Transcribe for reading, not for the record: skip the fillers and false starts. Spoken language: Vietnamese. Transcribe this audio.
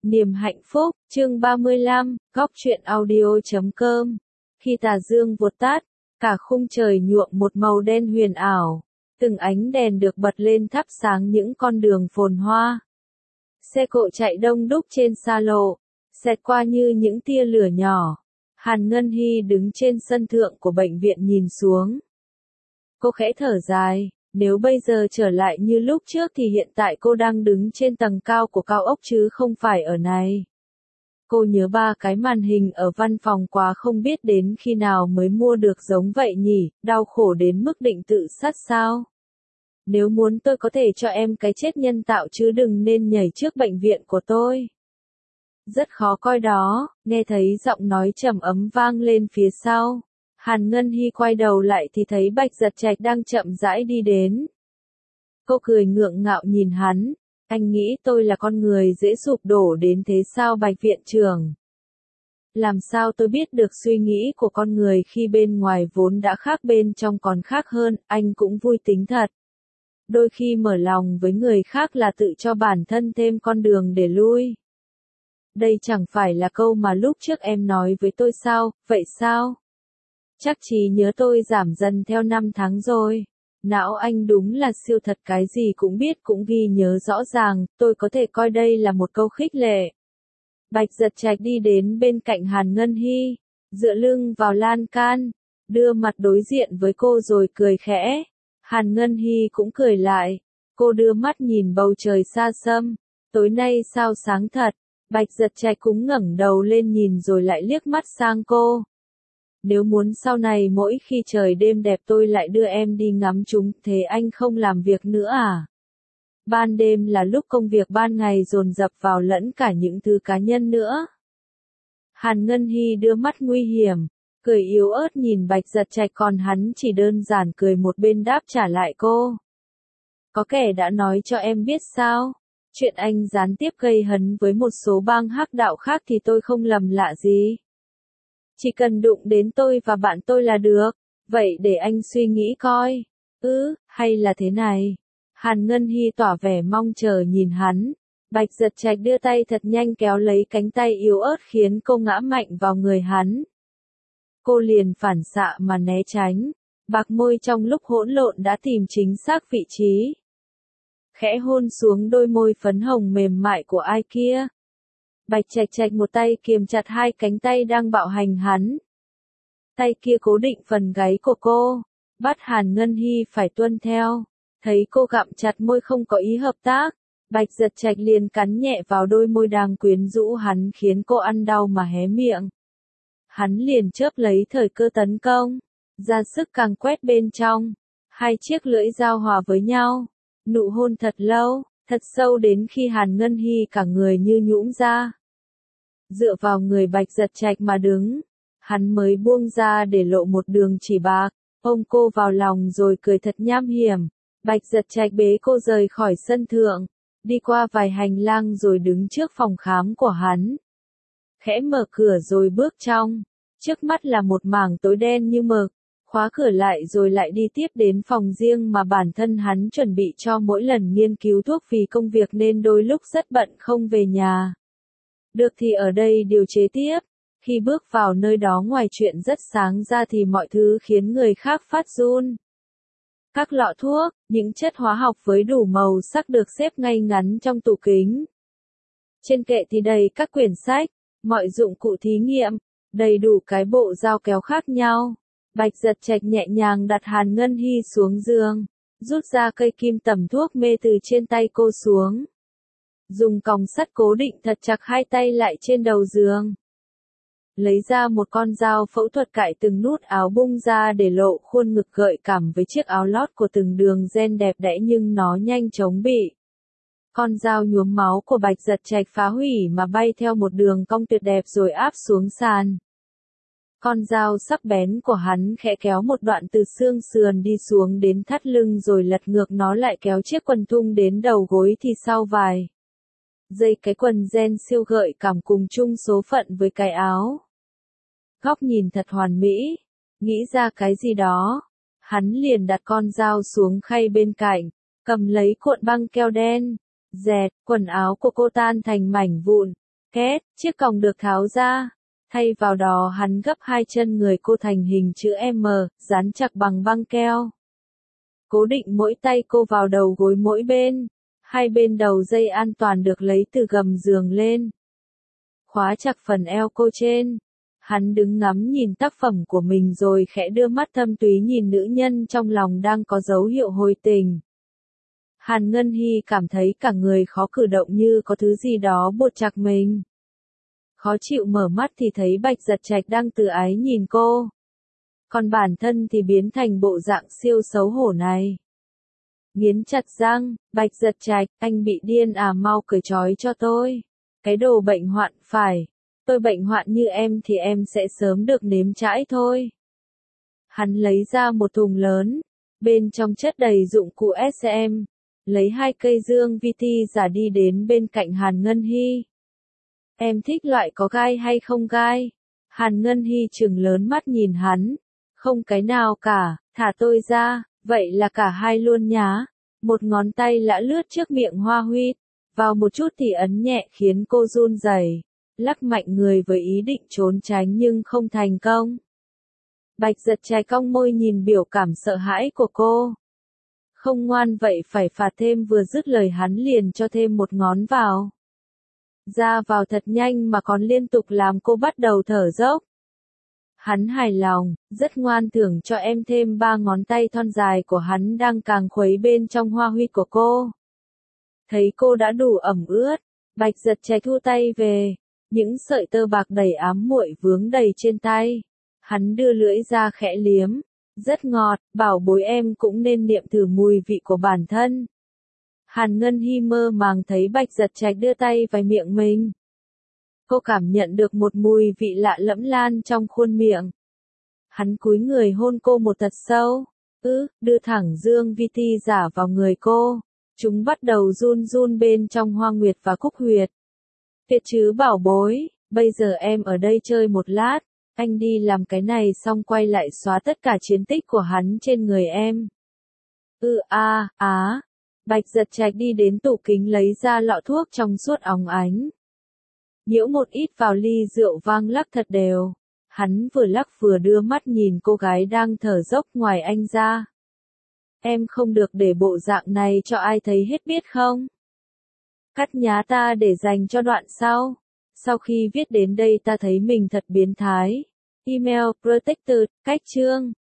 Niềm hạnh phúc, chương 35, góc truyện audio.com. Khi tà dương vụt tắt, cả khung trời nhuộm một màu đen huyền ảo. Từng ánh đèn được bật lên thắp sáng những con đường phồn hoa. Xe cộ chạy đông đúc trên xa lộ, xẹt qua như những tia lửa nhỏ. Hàn Ngân Hy đứng trên sân thượng của bệnh viện nhìn xuống. Cô khẽ thở dài. Nếu bây giờ trở lại như lúc trước thì hiện tại cô đang đứng trên tầng cao của cao ốc chứ không phải ở này. Cô nhớ ba cái màn hình ở văn phòng quá, không biết đến khi nào mới mua được giống vậy nhỉ, đau khổ đến mức định tự sát sao? Nếu muốn tôi có thể cho em cái chết nhân tạo chứ đừng nên nhảy trước bệnh viện của tôi. Rất khó coi đó, nghe thấy giọng nói trầm ấm vang lên phía sau. Hàn Ngân Hy quay đầu lại thì thấy Bạch Giật Trạch đang chậm rãi đi đến. Cô cười ngượng ngạo nhìn hắn, anh nghĩ tôi là con người dễ sụp đổ đến thế sao Bạch viện trưởng? Làm sao tôi biết được suy nghĩ của con người khi bên ngoài vốn đã khác bên trong còn khác hơn, anh cũng vui tính thật. Đôi khi mở lòng với người khác là tự cho bản thân thêm con đường để lui. Đây chẳng phải là câu mà lúc trước em nói với tôi sao, vậy sao? Chắc trí nhớ tôi giảm dần theo năm tháng rồi. Não anh đúng là siêu thật, cái gì cũng biết cũng ghi nhớ rõ ràng, tôi có thể coi đây là một câu khích lệ. Bạch Giật Trạch đi đến bên cạnh Hàn Ngân Hy, dựa lưng vào lan can, đưa mặt đối diện với cô rồi cười khẽ. Hàn Ngân Hy cũng cười lại, cô đưa mắt nhìn bầu trời xa xăm, tối nay sao sáng thật. Bạch Giật Trạch cũng ngẩng đầu lên nhìn rồi lại liếc mắt sang cô. Nếu muốn sau này mỗi khi trời đêm đẹp tôi lại đưa em đi ngắm chúng, thế anh không làm việc nữa à? Ban đêm là lúc công việc ban ngày dồn dập vào lẫn cả những thứ cá nhân nữa. Hàn Ngân Hy đưa mắt nguy hiểm, cười yếu ớt nhìn Bạch Giật Trạch, còn hắn chỉ đơn giản cười một bên đáp trả lại cô. Có kẻ đã nói cho em biết sao? Chuyện anh gián tiếp gây hấn với một số bang hắc đạo khác thì tôi không lầm lạ gì. Chỉ cần đụng đến tôi và bạn tôi là được, vậy để anh suy nghĩ coi. Hay là thế này? Hàn Ngân Hy tỏ vẻ mong chờ nhìn hắn. Bạch Giật Trạch đưa tay thật nhanh kéo lấy cánh tay yếu ớt khiến cô ngã mạnh vào người hắn. Cô liền phản xạ mà né tránh, bạc môi trong lúc hỗn lộn đã tìm chính xác vị trí. Khẽ hôn xuống đôi môi phấn hồng mềm mại của ai kia. Bạch Trạch Trạch một tay kiềm chặt hai cánh tay đang bạo hành hắn. Tay kia cố định phần gáy của cô, bắt Hàn Ngân Hy phải tuân theo. Thấy cô gặm chặt môi không có ý hợp tác, Bạch Giật Trạch liền cắn nhẹ vào đôi môi đang quyến rũ hắn khiến cô ăn đau mà hé miệng. Hắn liền chớp lấy thời cơ tấn công, ra sức càng quét bên trong. Hai chiếc lưỡi giao hòa với nhau, nụ hôn thật lâu, thật sâu đến khi Hàn Ngân Hy cả người như nhũn ra. Dựa vào người Bạch Giật Trạch mà đứng, hắn mới buông ra để lộ một đường chỉ bạc, ôm cô vào lòng rồi cười thật nham hiểm. Bạch Giật Trạch bế cô rời khỏi sân thượng, đi qua vài hành lang rồi đứng trước phòng khám của hắn. Khẽ mở cửa rồi bước trong, trước mắt là một mảng tối đen như mực, khóa cửa lại rồi lại đi tiếp đến phòng riêng mà bản thân hắn chuẩn bị cho mỗi lần nghiên cứu thuốc, vì công việc nên đôi lúc rất bận không về nhà. Được thì ở đây điều chế tiếp, khi bước vào nơi đó ngoài chuyện rất sáng ra thì mọi thứ khiến người khác phát run. Các lọ thuốc, những chất hóa học với đủ màu sắc được xếp ngay ngắn trong tủ kính. Trên kệ thì đầy các quyển sách, mọi dụng cụ thí nghiệm, đầy đủ cái bộ dao kéo khác nhau. Bạch Giật Trạch nhẹ nhàng đặt Hàn Ngân Hy xuống giường, rút ra cây kim tẩm thuốc mê từ trên tay cô xuống. Dùng còng sắt cố định thật chặt hai tay lại trên đầu giường. Lấy ra một con dao phẫu thuật cạy từng nút áo bung ra để lộ khuôn ngực gợi cảm với chiếc áo lót của từng đường ren đẹp đẽ nhưng nó nhanh chóng bị con dao nhuốm máu của Bạch Giật Trạch phá hủy mà bay theo một đường cong tuyệt đẹp rồi áp xuống sàn. Con dao sắc bén của hắn khẽ kéo một đoạn từ xương sườn đi xuống đến thắt lưng rồi lật ngược nó lại kéo chiếc quần thun đến đầu gối thì sau vài giây cái quần ren siêu gợi cảm cùng chung số phận với cái áo. Góc nhìn thật hoàn mỹ, nghĩ ra cái gì đó, hắn liền đặt con dao xuống khay bên cạnh, cầm lấy cuộn băng keo đen, dẹt, quần áo của cô tan thành mảnh vụn, Két, chiếc còng được tháo ra. Thay vào đó hắn gấp hai chân người cô thành hình chữ M, dán chặt bằng băng keo. Cố định mỗi tay cô vào đầu gối mỗi bên. Hai bên đầu dây an toàn được lấy từ gầm giường lên. Khóa chặt phần eo cô trên. Hắn đứng ngắm nhìn tác phẩm của mình rồi khẽ đưa mắt thâm túy nhìn nữ nhân trong lòng đang có dấu hiệu hồi tình. Hàn Ngân Hy cảm thấy cả người khó cử động như có thứ gì đó buộc chặt mình. Khó chịu mở mắt thì thấy Bạch Giật Trạch đang từ ái nhìn cô. Còn bản thân thì biến thành bộ dạng siêu xấu hổ này. Nghiến chặt răng, Bạch Giật Trạch, anh bị điên à, mau cởi trói cho tôi. Cái đồ bệnh hoạn, phải. Tôi bệnh hoạn như em thì em sẽ sớm được nếm trãi thôi. Hắn lấy ra một thùng lớn. Bên trong chất đầy dụng cụ SM. Lấy hai cây dương VT giả đi đến bên cạnh Hàn Ngân Hy. Em thích loại có gai hay không gai? Hàn Ngân Hy trừng lớn mắt nhìn hắn. Không cái nào cả, thả tôi ra, vậy là cả hai luôn nhá. Một ngón tay lã lướt trước miệng Hoa Huy. Vào một chút thì ấn nhẹ khiến cô run rẩy, lắc mạnh người với ý định trốn tránh nhưng không thành công. Bạch Giật Trạch cong môi nhìn biểu cảm sợ hãi của cô. Không ngoan vậy phải phạt thêm, vừa dứt lời hắn liền cho thêm một ngón vào. Ra vào thật nhanh mà còn liên tục làm cô bắt đầu thở dốc. Hắn hài lòng, rất ngoan, thưởng cho em thêm 3 ngón tay thon dài của hắn đang càng khuấy bên trong Hoa Huy của cô. Thấy cô đã đủ ẩm ướt, Bạch Giật Trạch thu tay về, những sợi tơ bạc đầy ám muội vướng đầy trên tay. Hắn đưa lưỡi ra khẽ liếm, rất ngọt, bảo bối em cũng nên niệm thử mùi vị của bản thân. Hàn Ngân Hy mơ màng thấy Bạch Giật Trạch đưa tay vào miệng mình. Cô cảm nhận được một mùi vị lạ lẫm lan trong khuôn miệng. Hắn cúi người hôn cô một thật sâu, đưa thẳng dương VT giả vào người cô. Chúng bắt đầu run run bên trong Hoa Nguyệt và Cúc Huyệt. Tuyệt chứ bảo bối, bây giờ em ở đây chơi một lát, anh đi làm cái này xong quay lại xóa tất cả chiến tích của hắn trên người em. Bạch Giật Trạch đi đến tủ kính lấy ra lọ thuốc trong suốt óng ánh. Nhiễu một ít vào ly rượu vang lắc thật đều. Hắn vừa lắc vừa đưa mắt nhìn cô gái đang thở dốc ngoài anh ra. Em không được để bộ dạng này cho ai thấy hết biết không? Cắt nhá ta để dành cho đoạn sau. Sau khi viết đến đây ta thấy mình thật biến thái. Email protected, cách chương.